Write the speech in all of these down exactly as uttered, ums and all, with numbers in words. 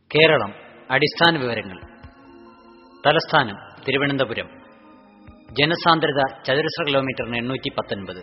കേരളം അടിസ്ഥാന വിവരങ്ങൾ. തലസ്ഥാനം തിരുവനന്തപുരം. ജനസാന്ദ്രത ചതുരശ്ര കിലോമീറ്ററിന് എണ്ണൂറ്റി പത്തൊൻപത്.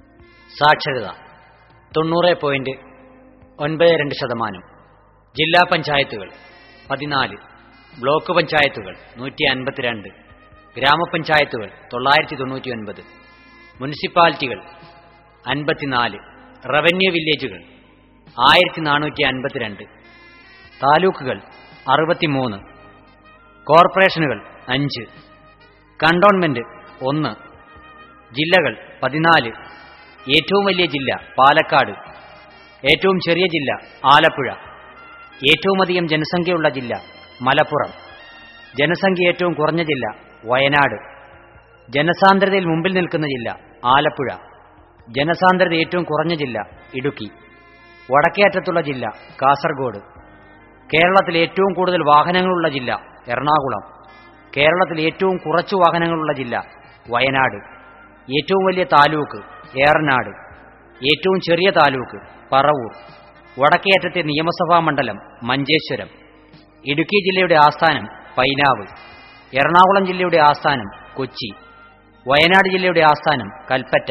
സാക്ഷരത തൊണ്ണൂറ് പോയിന്റ് ഒൻപത് രണ്ട് ശതമാനം. ജില്ലാ പഞ്ചായത്തുകൾ പതിനാല്, ബ്ലോക്ക് പഞ്ചായത്തുകൾ നൂറ്റി അൻപത്തിരണ്ട്, ഗ്രാമപഞ്ചായത്തുകൾ തൊള്ളായിരത്തി തൊണ്ണൂറ്റി ഒൻപത്, മുനിസിപ്പാലിറ്റികൾ അൻപത്തിനാല്, റവന്യൂ വില്ലേജുകൾ ആയിരത്തി നാനൂറ്റി അൻപത്തിരണ്ട്, താലൂക്കുകൾ അറുപത്തിമൂന്ന്, കോർപ്പറേഷനുകൾ അഞ്ച്, കണ്ടോൺമെന്റ് ഒന്ന്, ജില്ലകൾ പതിനാല്. ഏറ്റവും വലിയ ജില്ല പാലക്കാട്, ഏറ്റവും ചെറിയ ജില്ല ആലപ്പുഴ, ഏറ്റവും അധികം ജനസംഖ്യയുള്ള ജില്ല മലപ്പുറം, ജനസംഖ്യ ഏറ്റവും കുറഞ്ഞ ജില്ല വയനാട്, ജനസാന്ദ്രതയിൽ മുമ്പിൽ നിൽക്കുന്ന ജില്ല ആലപ്പുഴ, ജനസാന്ദ്രത ഏറ്റവും കുറഞ്ഞ ജില്ല ഇടുക്കി, വടക്കേ അറ്റത്തുള്ള ജില്ല കാസർഗോഡ്, കേരളത്തിൽ ഏറ്റവും കൂടുതൽ വാഹനങ്ങളുള്ള ജില്ല എറണാകുളം, കേരളത്തിൽ ഏറ്റവും കുറച്ചു വാഹനങ്ങളുള്ള ജില്ല വയനാട്, ഏറ്റവും വലിയ താലൂക്ക് ഏറനാട്, ഏറ്റവും ചെറിയ താലൂക്ക് പറവൂർ, വടക്കേ അറ്റത്തെ നിയമസഭാ മണ്ഡലം മഞ്ചേശ്വരം, ഇടുക്കി ജില്ലയുടെ ആസ്ഥാനം പൈനാവ്, എറണാകുളം ജില്ലയുടെ ആസ്ഥാനം കൊച്ചി, വയനാട് ജില്ലയുടെ ആസ്ഥാനം കൽപ്പറ്റ.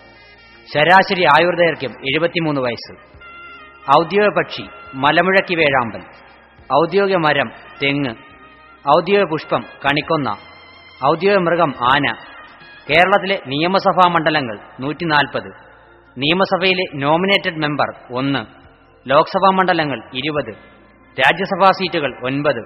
ശരാശരി ആയുർദൈർഘ്യം എഴുപത്തിമൂന്ന് വയസ്സ്. ഔദ്യോഗിക പക്ഷി മലമുഴക്കി വേഴാമ്പൽ, ഔദ്യോഗിക മരം തെങ്ങ്, ഔദ്യോഗിക പുഷ്പം കണിക്കൊന്ന, ഔദ്യോഗിക മൃഗം ആന. കേരളത്തിലെ നിയമസഭാ മണ്ഡലങ്ങൾ നൂറ്റി നാൽപ്പത്, നിയമസഭയിലെ നോമിനേറ്റഡ് മെമ്പർ ഒന്ന്, ലോക്സഭാ മണ്ഡലങ്ങൾ ഇരുപത്, രാജ്യസഭാ സീറ്റുകൾ ഒൻപത്.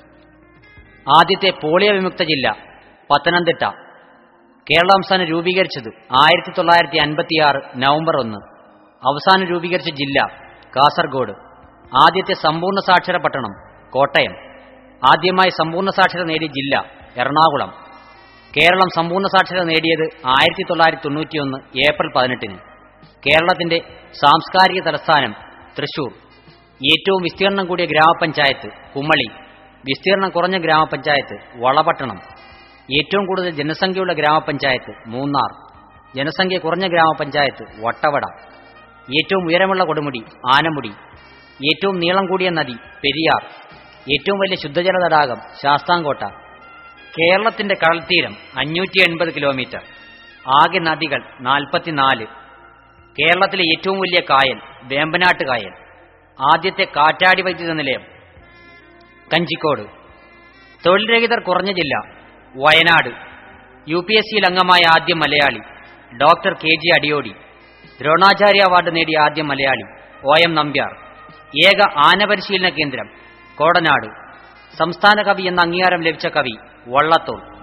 ആദ്യത്തെ പോളിയോ വിമുക്ത ജില്ല പത്തനംതിട്ട. കേരള സംസ്ഥാനം രൂപീകരിച്ചത് ആയിരത്തി തൊള്ളായിരത്തി അൻപത്തിയാറ് നവംബർ ഒന്ന്. അവസാനം രൂപീകരിച്ച ജില്ല കാസർഗോഡ്. ആദ്യത്തെ സമ്പൂർണ്ണ സാക്ഷര പട്ടണം കോട്ടയം. ആദ്യമായി സമ്പൂർണ്ണ സാക്ഷരത നേടിയ ജില്ല എറണാകുളം. കേരളം സമ്പൂർണ്ണ സാക്ഷരത നേടിയത് ആയിരത്തി തൊള്ളായിരത്തി തൊണ്ണൂറ്റിയൊന്ന് ഏപ്രിൽ പതിനെട്ടിന്. കേരളത്തിന്റെ സാംസ്കാരിക തലസ്ഥാനം തൃശൂർ. ഏറ്റവും വിസ്തീർണം കൂടിയ ഗ്രാമപഞ്ചായത്ത് കുമളി. വിസ്തീർണം കുറഞ്ഞ ഗ്രാമപഞ്ചായത്ത് വളപട്ടണം. ഏറ്റവും കൂടുതൽ ജനസംഖ്യയുള്ള ഗ്രാമപഞ്ചായത്ത് മൂന്നാർ. ജനസംഖ്യ കുറഞ്ഞ ഗ്രാമപഞ്ചായത്ത് വട്ടവട. ഏറ്റവും ഉയരമുള്ള കൊടുമുടി ആനമുടി. ഏറ്റവും നീളം കൂടിയ നദി പെരിയാർ. ഏറ്റവും വലിയ ശുദ്ധജല തടാകം ശാസ്താംകോട്ട. കേരളത്തിന്റെ കടൽത്തീരം അഞ്ഞൂറ്റി എൺപത് കിലോമീറ്റർ. ആകെ നദികൾ നാൽപ്പത്തിനാല്. കേരളത്തിലെ ഏറ്റവും വലിയ കായൽ വേമ്പനാട്ട് കായൽ. ആദ്യത്തെ കാറ്റാടി വൈദ്യുത നിലയം കഞ്ചിക്കോട്. തൊഴിൽ രഹിതർ കുറഞ്ഞ ജില്ല വയനാട്. യു പി എസ് സിയിൽ അംഗമായ ആദ്യ Malayali doctor K G Adiyodi. Dronacharya award നേടിയ ആദ്യ മലയാളി ഒ എം നമ്പ്യാർ. ഏക ആന പരിശീലന കേന്ദ്രം കോടനാട്. സംസ്ഥാന കവി എന്ന അംഗീകാരം ലഭിച്ച കവി വള്ളത്തോൾ.